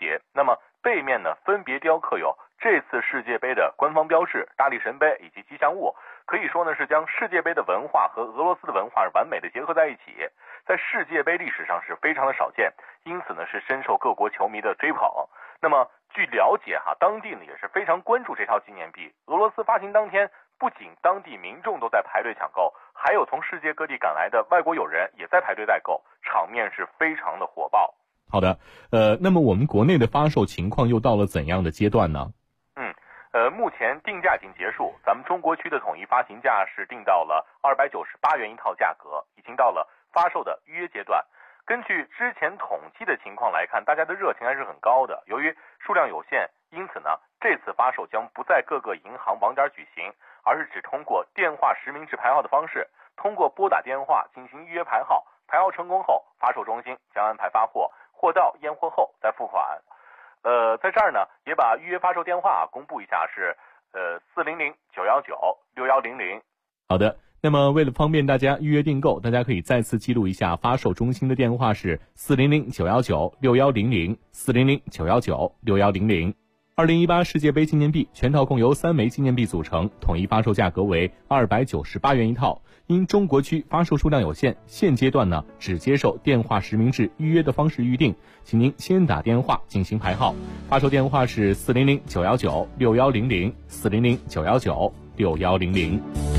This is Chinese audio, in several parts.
旗，那么背面呢分别雕刻有这次世界杯的官方标志、大力神杯以及吉祥物，可以说呢是将世界杯的文化和俄罗斯的文化完美的结合在一起，在世界杯历史上是非常的少见，因此呢是深受各国球迷的追捧。那么据了解当地呢也是非常关注这套纪念币。俄罗斯发行当天，不仅当地民众都在排队抢购，还有从世界各地赶来的外国友人也在排队代购，场面是非常的火爆。 好的，那么我们国内的发售情况又到了怎样的阶段呢？ 目前定价已经结束，咱们中国区的统一发行价是定到了298元一套价格，已经到了发售的预约阶段。根据之前统计的情况来看，大家的热情还是很高的。由于数量有限，因此呢，这次发售将不在各个银行网点举行，而是只通过电话实名制排号的方式，通过拨打电话进行预约排号，排号成功后，发售中心将安排发货，货到验货后再付款。在这儿呢，也把预约发售电话公布一下，是400-919-6100。 好的，那么为了方便大家预约订购，大家可以再次记录一下发售中心的电话是400-919-6100 400-919-6100。2018世界杯纪念币全套共由3枚纪念币组成，统一发售价格为298元一套。因中国区发售数量有限，现阶段呢只接受电话实名制预约的方式预定，请您先打电话进行排号。发售电话是400-919-6100 400-919-6100。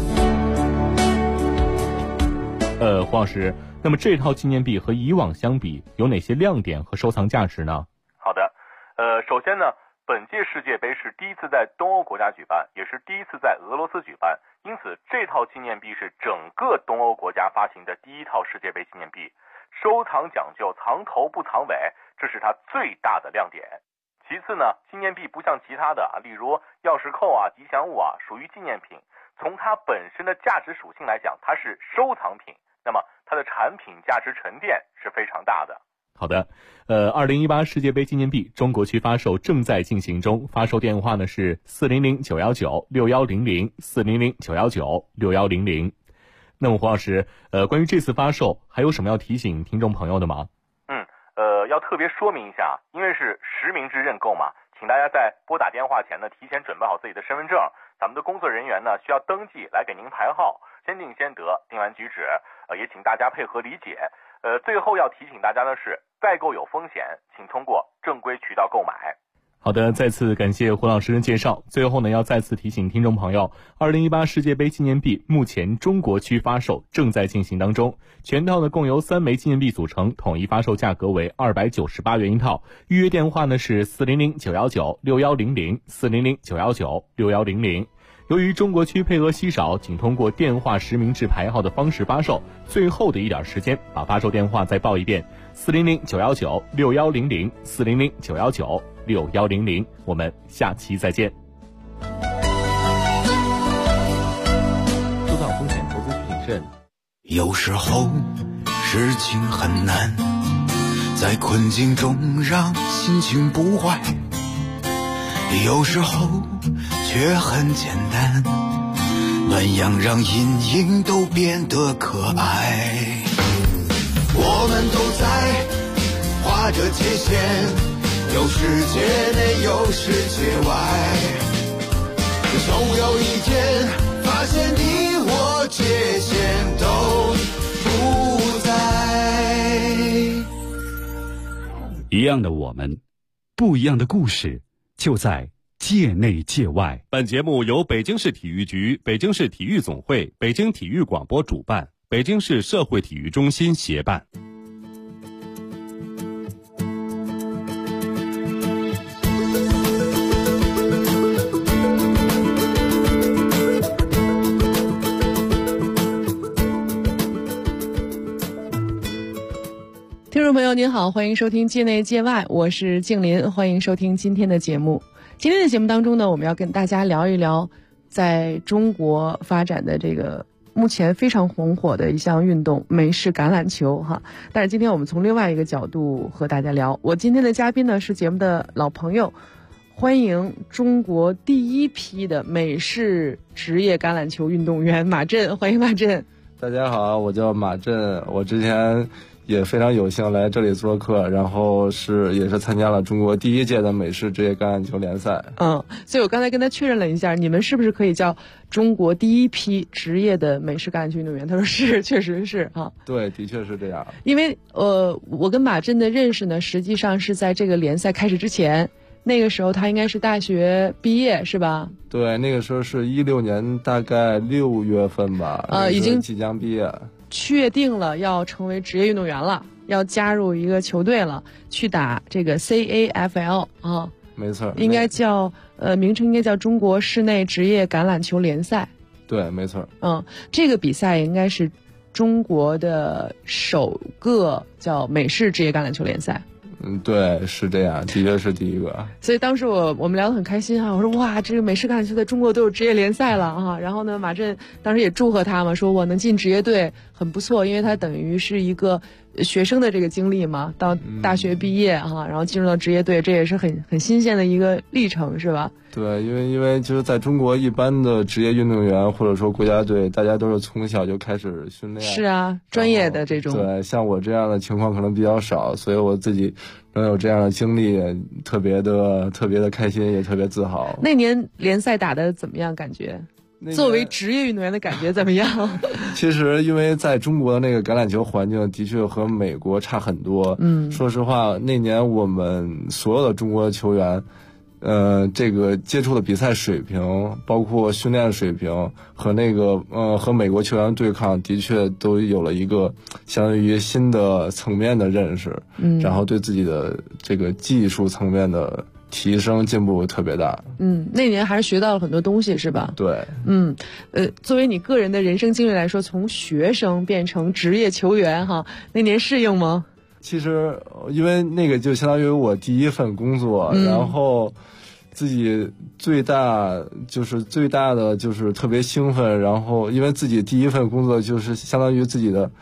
黄老师，那么这套纪念币和以往相比有哪些亮点和收藏价值呢？ 好的，首先呢，本届世界杯是第一次在东欧国家举办，也是第一次在俄罗斯举办，因此这套纪念币是整个东欧国家发行的第一套世界杯纪念币。收藏讲究藏头不藏尾，这是它最大的亮点。其次呢，纪念币不像其他的例如钥匙扣吉祥物属于纪念品，从它本身的价值属性来讲，它是收藏品，那么它的产品价值沉淀是非常大的。 好的，2018世界杯纪念币中国区发售正在进行中，发售电话呢是400-919-6100 400-919-6100。那么黄老师，关于这次发售还有什么要提醒听众朋友的吗？ 要特别说明一下，因为是实名制认购嘛，请大家在拨打电话前呢，提前准备好自己的身份证，咱们的工作人员呢需要登记来给您排号，先定先得，定完举止，也请大家配合理解。最后要提醒大家的是，代购有风险，请通过正规渠道购买。 好的，再次感谢胡老师的介绍。最后呢，要再次提醒听众朋友，2018世界杯纪念币目前中国区发售正在进行当中，全套呢共由3枚纪念币组成，统一发售价格为298元一套。预约电话呢是400-919-6100 400-919-6100。由于中国区配额稀少，仅通过电话实名制排号的方式发售，最后的一点时间，把发售电话再报一遍：400-919-6100 400-919-6100。我们下期再见。收到风险投资需谨慎。 有时候事情很难，在困境中让心情不坏，有时候却很简单，暖阳让阴影都变得可爱。我们都在画着界限，有世界内有世界外，总有一天发现你我界限都不在。 一样的我们，不一样的故事，就在界内界外。 本节目由北京市体育局、北京市体育总会、北京体育广播主办，北京市社会体育中心协办。 听众朋友您好，欢迎收听界内界外，我是静林，欢迎收听今天的节目。今天的节目当中呢，我们要跟大家聊一聊在中国发展的这个目前非常红火的一项运动——美式橄榄球哈。但是今天我们从另外一个角度和大家聊。我今天的嘉宾呢是节目的老朋友，欢迎中国第一批的美式职业橄榄球运动员马震，欢迎马震。 大家好，我叫马震，我之前也非常有幸来这里做客，然后也是参加了中国第1届的美式职业橄榄球联赛。 所以我刚才跟他确认了一下，你们是不是可以叫中国第1批职业的美式橄榄球运动员？他说是，确实是啊。 对，的确是这样。 因为我跟马震的认识呢，实际上是在这个联赛开始之前。那个时候他应该是大学毕业是吧？ 对，那个时候是16年大概6月份吧， 已经即将毕业， 确定了要成为职业运动员了，要加入一个球队了，去打这个 CAFL 啊， 没错， 应该叫名称应该叫中国室内职业橄榄球联赛。 对，没错。 这个比赛应该是中国的首个叫美式职业橄榄球联赛。 对，是这样，的确是第一个。 所以当时我们聊得很开心啊，我说哇，这个美式橄榄球在中国都有职业联赛了啊。然后呢，马震当时也祝贺他嘛，说我能进职业队很不错，因为他等于是一个学生的这个经历嘛，到大学毕业啊，然后进入到职业队，这也是很新鲜的一个历程，是吧？ 对，因为就是在中国一般的职业运动员或者说国家队，大家都是从小就开始训练。 是啊，专业的这种。 对，像我这样的情况可能比较少，所以我自己能有这样的经历，特别的开心，也特别自豪。 那年联赛打得怎么样？感觉？作为职业运动员的感觉怎么样？ 其实因为在中国的那个橄榄球环境的确和美国差很多。说实话，那年我们所有的中国的球员，这个接触的比赛水平，包括训练水平和和美国球员对抗，的确都有了一个相当于新的层面的认识。然后对自己的这个技术层面的提升进步特别大。 那年还是学到了很多东西，是吧？ 对。 作为你个人的人生经历来说，从学生变成职业球员哈，那年适应吗？ 其实因为那个就相当于我第一份工作，然后自己最大的就是特别兴奋，然后因为自己第一份工作就是相当于自己的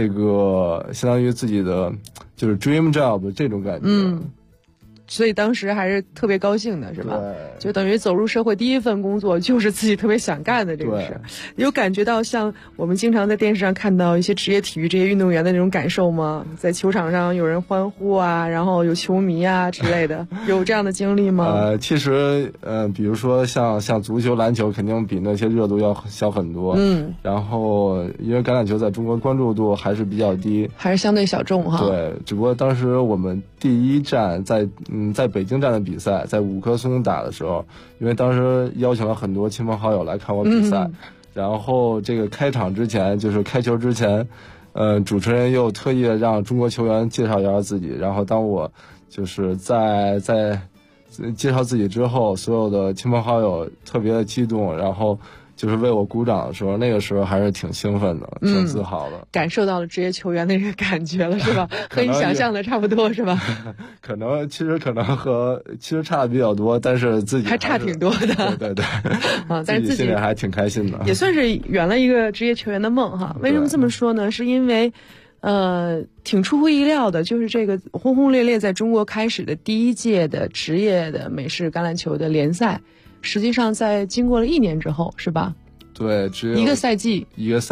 就是 dream job 这种感觉。 所以当时还是特别高兴的，是吧？ 对， 就等于走入社会第一份工作就是自己特别想干的这个事。有感觉到像我们经常在电视上看到一些职业体育这些运动员的那种感受吗？在球场上有人欢呼啊，然后有球迷啊之类的，有这样的经历吗？ 其实比如说像足球、篮球，肯定比那些热度要小很多。然后因为橄榄球在中国关注度还是比较低， 还是相对小众哈。 对，只不过当时我们第一站在北京站的比赛，在五棵松打的时候，因为当时邀请了很多亲朋好友来看我比赛，然后这个开场之前，就是开球之前，主持人又特意让中国球员介绍一下自己，然后当我就是在介绍自己之后，所有的亲朋好友特别的激动，然后就是为我鼓掌的时候，那个时候还是挺兴奋的，挺自豪的， 感受到了职业球员的这个感觉了，是吧？和你想象的差不多，是吧？ 其实差的比较多，但是自己还差挺多的。 对但是自己心里还挺开心的， 也算是圆了一个职业球员的梦哈。为什么这么说呢？是因为挺出乎意料的，就是这个轰轰烈烈在中国开始的第1届的职业的美式橄榄球的联赛，实际上在经过了1年之后，是吧？ 对，只有一个赛季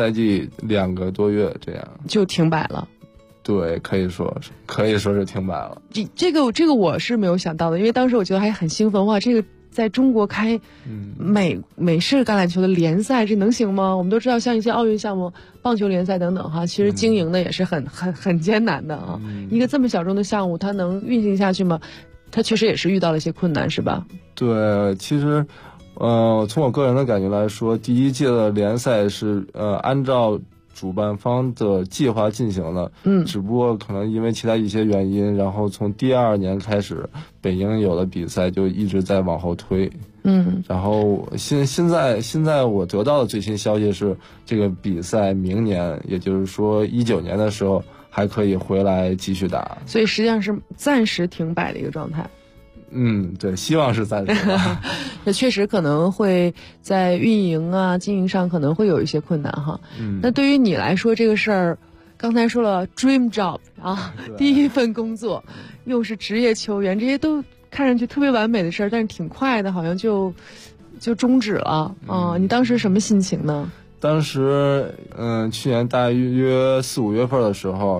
2个多月这样就停摆了。 对，可以说是停摆了。 这个我是没有想到的，因为当时我觉得还很兴奋，哇，这个在中国开美式橄榄球的联赛，这能行吗？我们都知道，像一些奥运项目、棒球联赛等等哈，其实经营的也是很艰难的啊。一个这么小众的项目，它能运行下去吗？它确实也是遇到了一些困难，是吧？ 对，其实从我个人的感觉来说，第1届的联赛是按照主办方的计划进行的，只不过可能因为其他一些原因，然后从第2年开始，北京有的比赛就一直在往后推，然后现在我得到的最新消息是，这个比赛明年，也就是说19年的时候还可以回来继续打， 所以实际上是暂时停摆的一个状态。 对，希望是暂时的。 那确实可能会在运营啊、经营上可能会有一些困难哈。那对于你来说，这个事儿，刚才说了 dream job 啊，第一份工作，又是职业球员，这些都看上去特别完美的事儿，但是挺快的，好像就终止了啊。你当时什么心情呢？ 当时去年大约4、5月份的时候，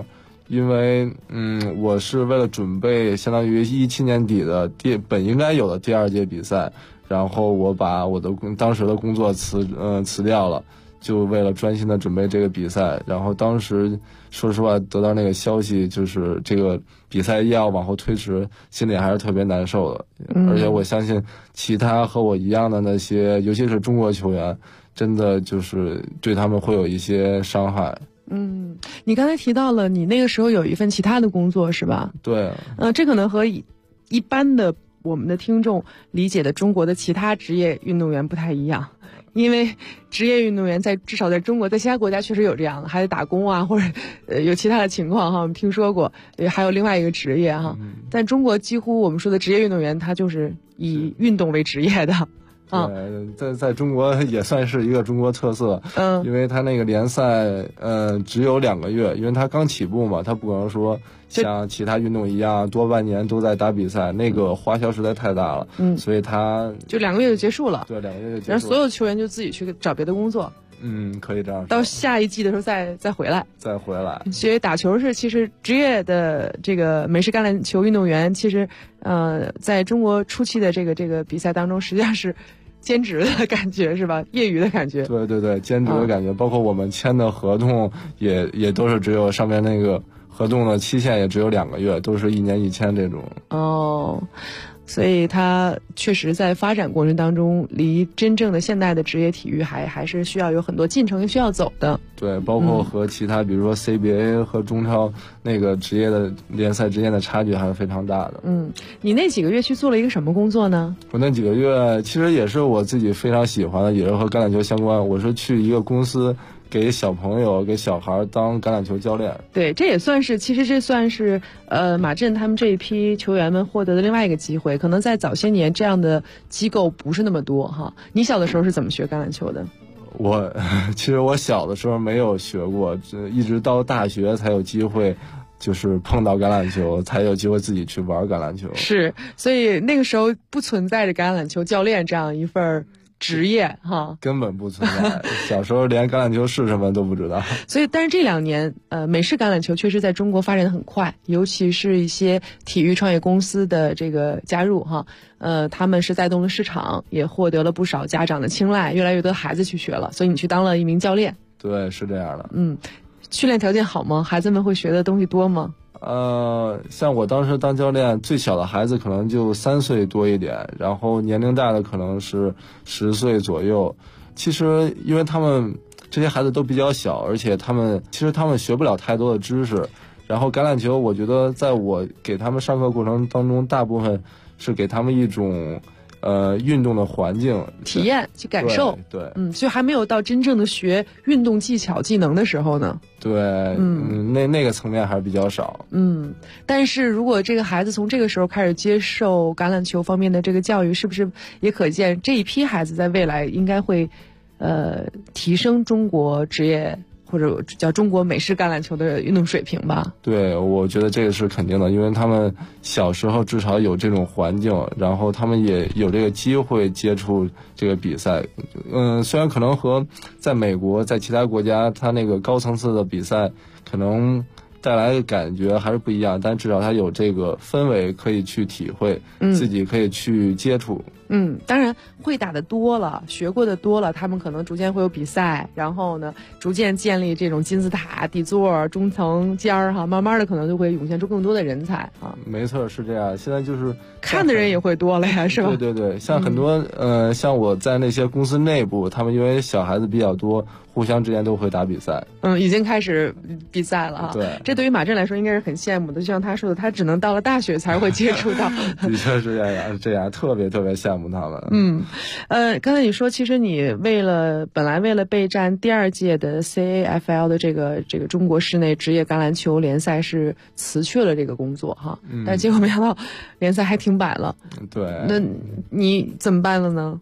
因为我是为了准备相当于17年底的本应该有的第2届比赛，然后我把我的当时的工作辞掉了，就为了专心的准备这个比赛。然后当时说实话得到那个消息，就是这个比赛要往后推迟，心里还是特别难受的。而且我相信其他和我一样的那些，尤其是中国球员，真的就是对他们会有一些伤害。 你刚才提到了你那个时候有一份其他的工作是吧？ 对。 这可能和一般的我们的听众理解的中国的其他职业运动员不太一样。因为职业运动员至少在中国，在其他国家确实有这样的，还得打工啊，或者有其他的情况哈，我们听说过，还有另外一个职业哈。但中国几乎我们说的职业运动员，他就是以运动为职业的。 对，在中国也算是一个中国特色。因为他那个联赛只有2个月，因为他刚起步嘛，他不可能说像其他运动一样多半年都在打比赛，那个花销实在太大了。所以他就 2个月就结束了。 对，2个月就结束了。 然后所有球员就自己去找别的工作。 可以这样说。 到下一季的时候再回来。所以打球是其实职业的这个美式橄榄球运动员，其实在中国初期的这个比赛当中，实际上是兼职的感觉是吧？业余的感觉。 对，兼职的感觉。包括我们签的合同也都是只有上面那个合同的期限也只有2个月，都是1年1签这种。 所以它确实在发展过程当中，离真正的现代的职业体育还是需要有很多进程需要走的。 对，包括和其他比如说 CBA 和中超那个职业的联赛之间的差距还是非常大的。 你那几个月去做了一个什么工作呢？ 我那几个月其实也是我自己非常喜欢的，也是和橄榄球相关。我是去一个公司给小朋友给小孩当橄榄球教练。 对，这算是马震他们这一批球员们获得的另外一个机会。可能在早些年这样的机构不是那么多哈。你小的时候是怎么学橄榄球的？ 其实我小的时候没有学过，一直到大学才有机会，就是碰到橄榄球，才有机会自己去玩橄榄球。 是，所以那个时候不存在着橄榄球教练这样一份职业哈， 根本不存在。小时候连橄榄球是什么都不知道。 所以，但是这2年，美式橄榄球确实在中国发展得很快，尤其是一些体育创业公司的这个加入哈，他们是带动了市场，也获得了不少家长的青睐，越来越多孩子去学了，所以你去当了一名教练。 对，是这样的。 训练条件好吗？孩子们会学的东西多吗？ 像我当时当教练，最小的孩子可能就3岁多一点，然后年龄大的可能是10岁左右。其实因为他们这些孩子都比较小，而且他们学不了太多的知识。然后橄榄球，我觉得在我给他们上课过程当中，大部分是给他们一种运动的环境体验去感受。 对， 所以还没有到真正的学运动技巧技能的时候呢。 对，那个层面还是比较少。 但是如果这个孩子从这个时候开始接受橄榄球方面的这个教育，是不是也可见这一批孩子在未来应该会提升中国职业或者叫中国美式橄榄球的运动水平吧？对， 我觉得这个是肯定的，因为他们小时候至少有这种环境，然后他们也有这个机会接触这个比赛。虽然可能和在美国在其他国家他那个高层次的比赛可能带来的感觉还是不一样，但至少他有这个氛围可以去体会，自己可以去接触。 当然会打的多了，学过的多了，他们可能逐渐会有比赛，然后呢，逐渐建立这种金字塔、底座、中层尖儿哈，慢慢的可能就会涌现出更多的人才啊。 没错，是这样。现在就是看的人也会多了呀，是吧？ 对，像很多像我在那些公司内部，他们因为小孩子比较多，互相之间都会打比赛。 已经开始比赛了啊。 对， 这对于马震来说应该是很羡慕的，就像他说的，他只能到了大学才会接触到。 的确是这样，特别羡慕他们。 刚才你说，其实你本来为了备战第2届的 CAFL 的这个中国室内职业橄榄球联赛是辞去了这个工作哈，但结果没想到联赛还停摆了。 对， 那你怎么办了呢？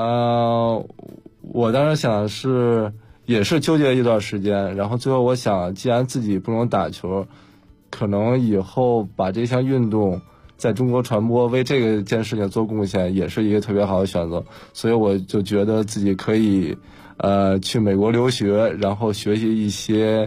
我当时想也是纠结了一段时间，然后最后我想，既然自己不能打球，可能以后把这项运动在中国传播，为这件事情做贡献，也是一个特别好的选择。所以我就觉得自己可以去美国留学，然后学习一些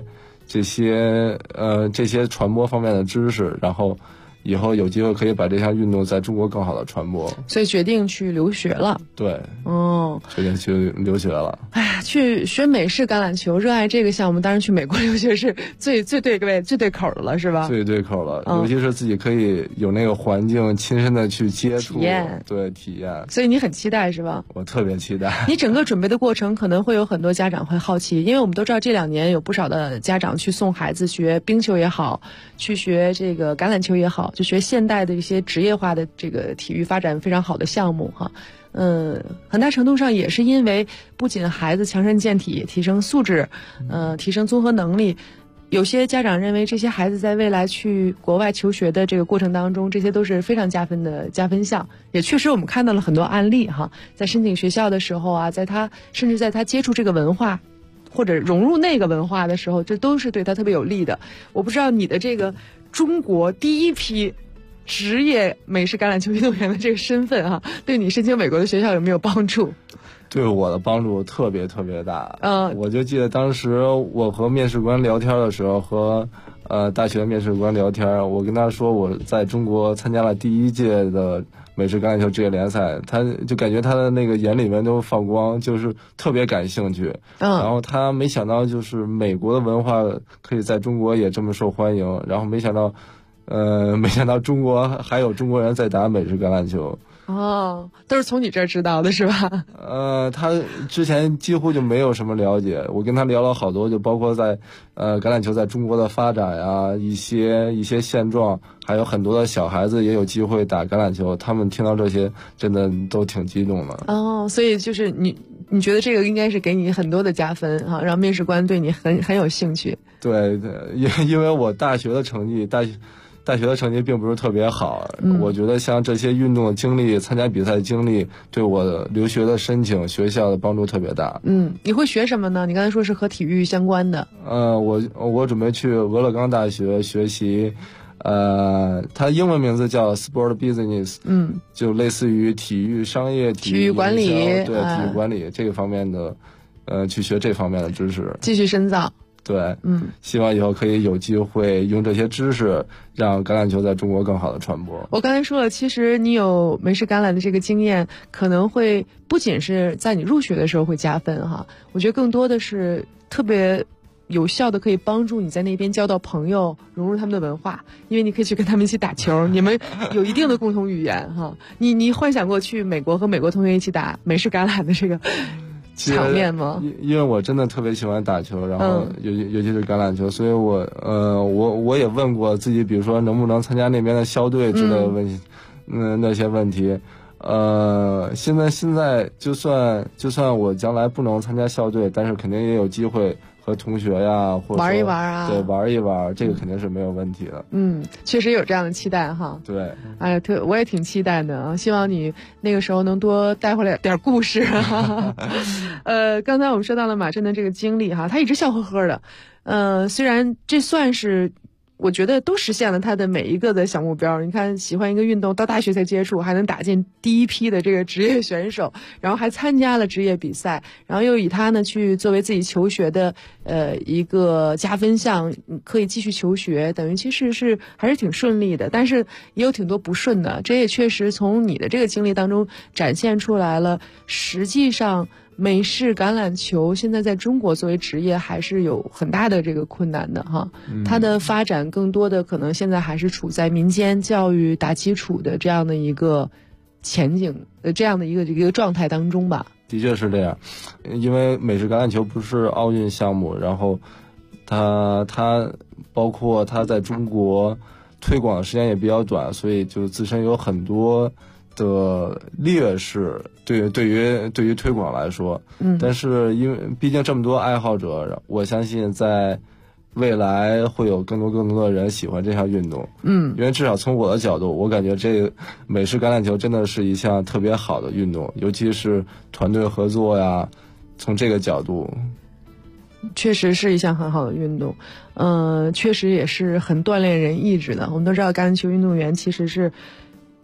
这些传播方面的知识，然后以后有机会可以把这项运动在中国更好的传播， 所以决定去留学了。 对，决定去留学了。 哎呀，去学美式橄榄球，热爱这个项目，当然去美国留学是最对口的了，是吧？ 最对口了，尤其是自己可以有那个环境，亲身的去接触，体验。 所以你很期待是吧？ 我特别期待。 你整个准备的过程，可能会有很多家长会好奇，因为我们都知道这2年有不少的家长去送孩子学冰球也好，去学这个橄榄球也好。就学现代的一些职业化的这个体育发展非常好的项目哈，很大程度上也是因为不仅孩子强身健体、提升素质，提升综合能力，有些家长认为这些孩子在未来去国外求学的这个过程当中，这些都是非常加分的加分项。也确实我们看到了很多案例哈，在申请学校的时候啊，甚至在他接触这个文化或者融入那个文化的时候，这都是对他特别有利的。我不知道你的这个中国第一批职业美式橄榄球运动员的这个身份哈，对你申请美国的学校有没有帮助？ 对我的帮助特别特别大。我就记得当时我和面试官聊天的时候，和大学面试官聊天，我跟他说我在中国参加了第1届的美式橄榄球职业联赛，他就感觉他的那个眼里面都放光，就是特别感兴趣。然后他没想到就是美国的文化可以在中国也这么受欢迎，然后没想到中国还有中国人在打美式橄榄球。 都是从你这儿知道的是吧？ 他之前几乎就没有什么了解，我跟他聊了好多，就包括在橄榄球在中国的发展呀，一些现状，还有很多的小孩子也有机会打橄榄球，他们听到这些真的都挺激动的。 所以就是你觉得这个应该是给你很多的加分哈，让面试官对你很有兴趣。 对，因为我大学的成绩并不是特别好，我觉得像这些运动的经历、参加比赛的经历，对我留学的申请学校的帮助特别大。 你会学什么呢？你刚才说是和体育相关的。 我准备去俄勒冈大学学习，它英文名字叫 Sport Business，就类似于体育商业、体育管理， 体育管理这个方面的，去学这方面的知识， 继续深造。 对，希望以后可以有机会用这些知识，让橄榄球在中国更好的传播。 我刚才说了，其实你有美式橄榄的这个经验，可能会不仅是在你入学的时候会加分哈，我觉得更多的是特别有效的可以帮助你在那边交到朋友，融入他们的文化，因为你可以去跟他们一起打球，你们有一定的共同语言哈。你幻想过去美国和美国同学一起打美式橄榄的这个场面吗？ 因为我真的特别喜欢打球，然后尤其是橄榄球，所以我也问过自己，比如说能不能参加那边的校队之类的问题，那些问题。现在就算我将来不能参加校队，但是肯定也有机会和同学呀，或者玩一玩啊， 对，玩一玩，这个肯定是没有问题的。 确实有这样的期待哈。 对， 我也挺期待的啊，希望你那个时候能多带回来点故事。刚才我们说到了马震的这个经历哈，他一直笑呵呵的，虽然这算是。我觉得都实现了他的每一个的小目标。你看，喜欢一个运动，到大学才接触，还能打进第一批的这个职业选手，然后还参加了职业比赛，然后又以他呢去作为自己求学的一个加分项，可以继续求学，等于其实是还是挺顺利的，但是也有挺多不顺的。这也确实从你的这个经历当中展现出来了，实际上美式橄榄球现在在中国作为职业还是有很大的这个困难的哈，它的发展更多的可能现在还是处在民间教育打基础的这样的一个前景，这样的一个状态当中吧。 的确是这样，因为美式橄榄球不是奥运项目，然后它包括它在中国推广的时间也比较短，所以就自身有很多的劣势，对于推广来说，但是因为毕竟这么多爱好者，我相信在未来会有更多的人喜欢这项运动。因为至少从我的角度，我感觉这美式橄榄球真的是一项特别好的运动，尤其是团队合作呀，从这个角度。 确实是一项很好的运动，确实也是很锻炼人意志的。我们都知道橄榄球运动员其实是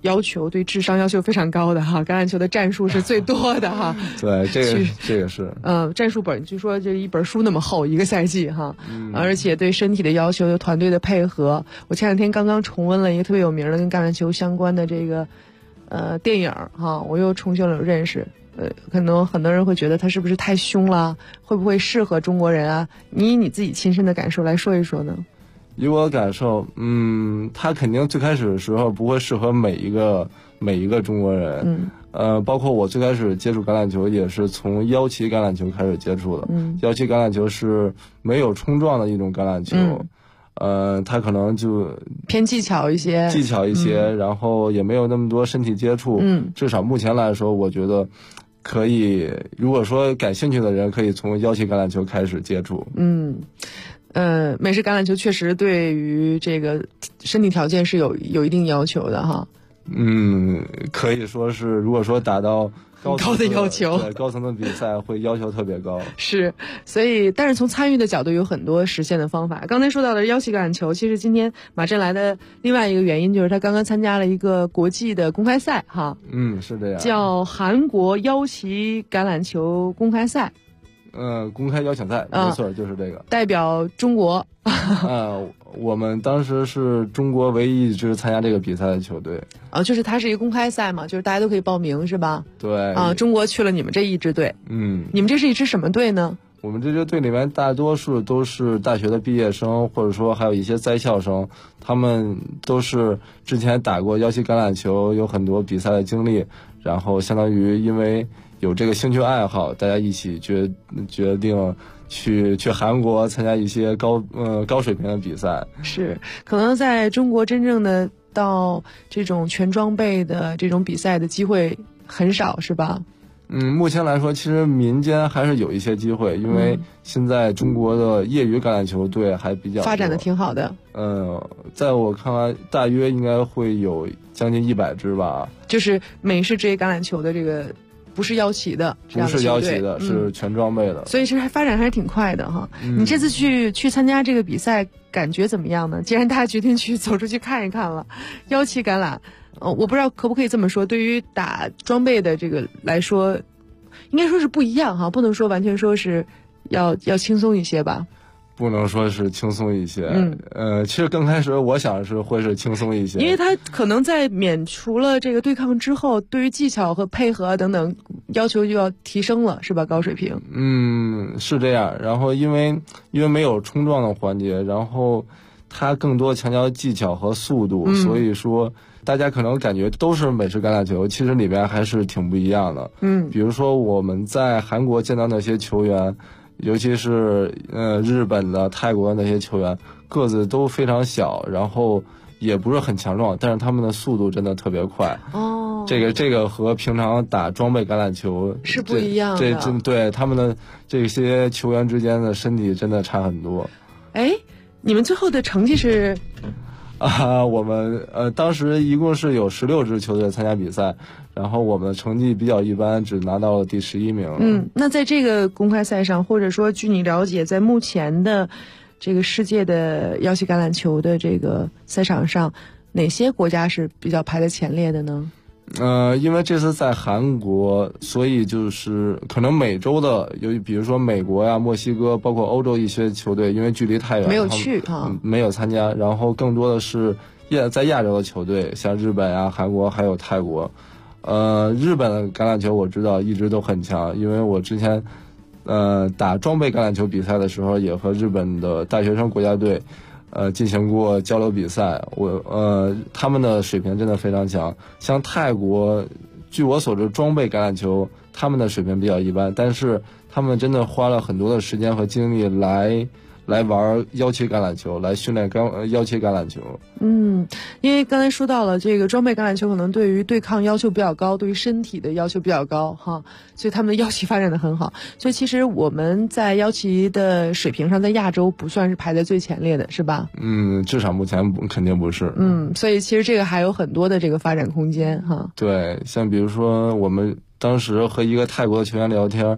要求，对智商要求非常高的哈，橄榄球的战术是最多的哈。 对，这个是。 战术本据说这一本书那么厚，一个赛季哈，而且对身体的要求、有团队的配合。我前两天刚刚重温了一个特别有名的跟橄榄球相关的这个电影哈，我又重新了认识。可能很多人会觉得他是不是太凶了，会不会适合中国人啊？你以你自己亲身的感受来说一说呢？ 以我感受，他肯定最开始的时候不会适合每一个中国人。包括我最开始接触橄榄球也是从腰旗橄榄球开始接触的。腰旗橄榄球是没有冲撞的一种橄榄球。他可能就偏技巧一些， 然后也没有那么多身体接触。至少目前来说，我觉得可以，如果说感兴趣的人可以从腰旗橄榄球开始接触。 美式橄榄球确实对于这个身体条件是有一定要求的哈。 可以说是，如果说达到高的要求， 对高层的比赛会要求特别高。 是，所以但是从参与的角度有很多实现的方法。刚才说到的腰旗橄榄球，其实今天马震来的另外一个原因就是他刚刚参加了一个国际的公开赛哈。 是这样， 叫韩国腰旗橄榄球公开赛。 公开邀请赛，没错，就是这个。 代表中国。 我们当时是中国唯一一支参加这个比赛的球队。 就是它是一个公开赛嘛，就是大家都可以报名是吧？ 对。 中国去了你们这一支队。你们这是一支什么队呢？ 我们这支队里面大多数都是大学的毕业生，或者说还有一些在校生，他们都是之前打过腰旗橄榄球，有很多比赛的经历，然后相当于因为有这个兴趣爱好，大家一起决定去韩国参加一些高水平的比赛。是， 可能在中国真正的到这种全装备的这种比赛的机会很少，是吧？ 目前来说，其实民间还是有一些机会，因为现在中国的业余橄榄球队还比较发展的挺好的。 在我看来，大约应该会有将近100支吧。 就是美式职业橄榄球的这个不是腰旗的， 不是腰旗的，是全装备的。 所以其实发展还是挺快的哈。你这次去参加这个比赛，感觉怎么样呢？既然大家决定走出去看一看了，腰旗橄榄。我不知道可不可以这么说，对于打装备的这个来说，应该说是不一样哈，不能说完全说是要轻松一些吧。 不能说是轻松一些。其实刚开始我想是会是轻松一些， 因为它可能在免除了这个对抗之后，对于技巧和配合等等要求就要提升了，是吧？高水平。 是这样。然后因为没有冲撞的环节，然后它更多强调技巧和速度，所以说大家可能感觉都是美式橄榄球，其实里面还是挺不一样的。比如说我们在韩国见到那些球员，尤其是日本的、泰国的那些球员，个子都非常小，然后也不是很强壮，但是他们的速度真的特别快。这个和平常打装备橄榄球是不一样的。 对他们的这些球员之间的身体真的差很多。 你们最后的成绩是？ 我们当时一共是有16支球队参加比赛，然后我们的成绩比较一般，只拿到了第11名。 那在这个公开赛上，或者说据你了解，在目前的这个世界的腰旗橄榄球的这个赛场上，哪些国家是比较排在前列的呢？ 因为这次在韩国，所以就是可能美洲的，比如说美国呀、墨西哥，包括欧洲一些球队，因为距离太远， 没有去没有参加。然后更多的是在亚洲的球队，像日本呀、韩国还有泰国。日本的橄榄球我知道一直都很强，因为我之前打装备橄榄球比赛的时候，也和日本的大学生国家队进行过交流比赛，他们的水平真的非常强。像泰国，据我所知，装备橄榄球他们的水平比较一般，但是他们真的花了很多的时间和精力来玩腰旗橄榄球，来训练腰旗橄榄球。 因为刚才说到了这个装备橄榄球可能对于对抗要求比较高，对于身体的要求比较高哈，所以他们的腰旗发展的很好。所以其实我们在腰旗的水平上，在亚洲不算是排在最前列的，是吧？ 至少目前肯定不是。 所以其实这个还有很多的这个发展空间哈。 对，像比如说我们当时和一个泰国的球员聊天，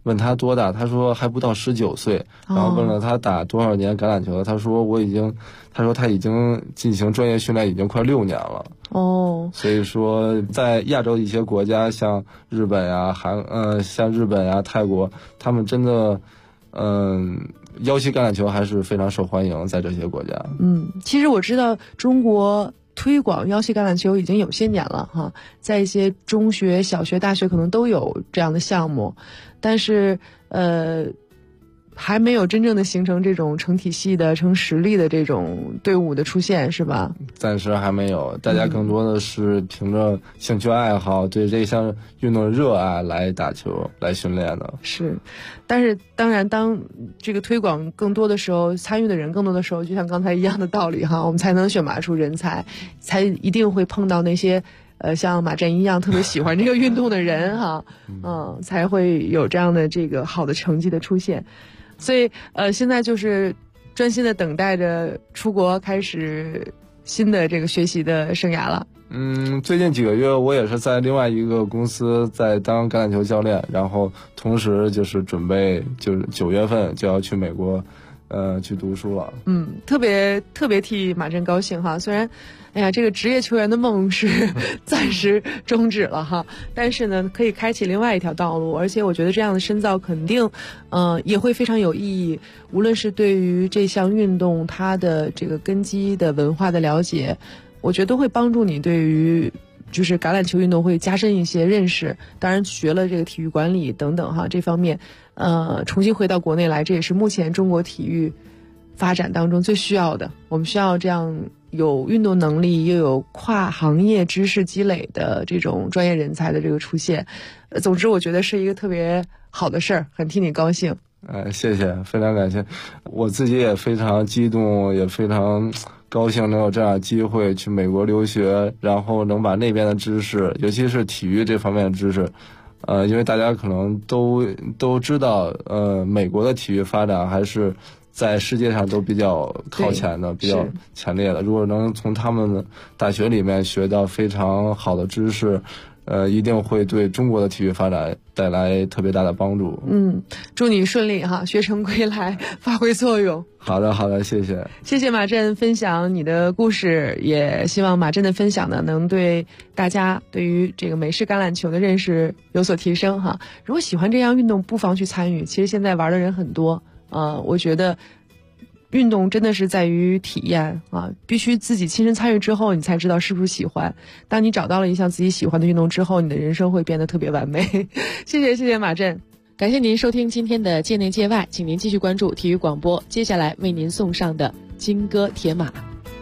问他多大，他说还不到19岁。然后问了他打多少年橄榄球，他说他已经进行专业训练已经快6年了。所以说在亚洲一些国家，像日本呀、泰国，他们真的腰旗橄榄球还是非常受欢迎，在这些国家。 其实我知道中国推广腰旗橄榄球已经有些年了哈，在一些中学、小学、大学可能都有这样的项目，但是还没有真正的形成这种成体系的、成实力的这种队伍的出现，是吧？ 暂时还没有，大家更多的是凭着兴趣爱好，对这项运动的热爱来打球、来训练的。 是，但是当然，当这个推广更多的时候，参与的人更多的时候，就像刚才一样的道理哈，我们才能选拔出人才，才一定会碰到那些像马震一样特别喜欢这个运动的人哈，才会有这样的这个好的成绩的出现。所以现在就是专心的等待着出国开始新的这个学习的生涯了。 最近几个月我也是在另外一个公司在当橄榄球教练，然后同时就是准备就是9月份就要去美国去读书了。 特别替马震高兴哈，虽然这个职业球员的梦是暂时终止了哈，但是呢可以开启另外一条道路，而且我觉得这样的深造肯定也会非常有意义，无论是对于这项运动它的这个根基的文化的了解，我觉得都会帮助你对于就是橄榄球运动会加深一些认识。当然学了这个体育管理等等哈，这方面重新回到国内来，这也是目前中国体育发展当中最需要的。我们需要这样有运动能力又有跨行业知识积累的这种专业人才的这个出现。总之我觉得是一个特别好的事儿，很替你高兴。 谢谢，非常感谢。我自己也非常激动，也非常高兴能有这样的机会去美国留学，然后能把那边的知识，尤其是体育这方面的知识，因为大家可能都知道，美国的体育发展还是在世界上都比较靠前的，比较强烈的。如果能从他们的大学里面学到非常好的知识，一定会对中国的体育发展带来特别大的帮助。 祝你顺利哈，学成归来，发挥作用。 好的，谢谢。 谢谢马震分享你的故事，也希望马震的分享呢，能对大家对于这个美式橄榄球的认识有所提升哈。如果喜欢这样运动，不妨去参与。其实现在玩的人很多，我觉得运动真的是在于体验啊，必须自己亲身参与之后，你才知道是不是喜欢。当你找到了一项自己喜欢的运动之后，你的人生会变得特别完美。谢谢马震，感谢您收听今天的界内界外，请您继续关注体育广播，接下来为您送上的金戈铁马。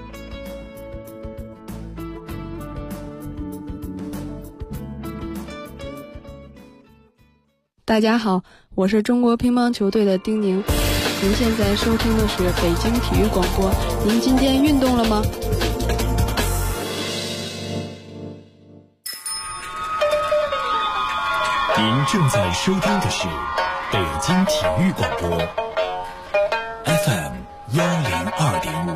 大家好，我是中国乒乓球队的丁宁。您现在收听的是北京体育广播，您今天运动了吗？ 您正在收听的是北京体育广播 FM 102.5。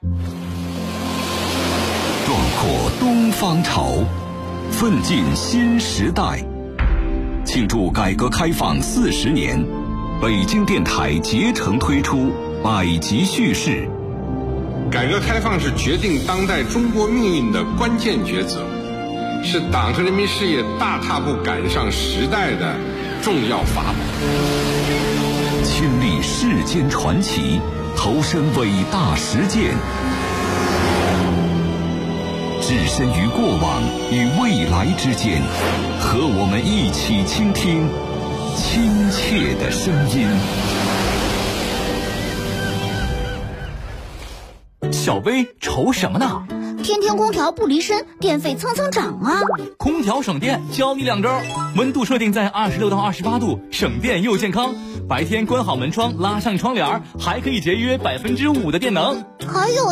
壮阔东方潮，奋进新时代。庆祝改革开放40年，北京电台竭诚推出百集叙事。 改革开放是决定当代中国命运的关键抉择，是党和人民事业大踏步赶上时代的重要法宝。 亲历世间传奇，投身伟大实践，置身于过往与未来之间，和我们一起倾听亲切的声音。 小薇愁什么呢？ 天天空调不离身，电费蹭蹭涨啊！ 空调省电，教你2招：温度设定在26到28度，省电又健康。白天关好门窗，拉上窗帘，还可以节约5%的电能。 还有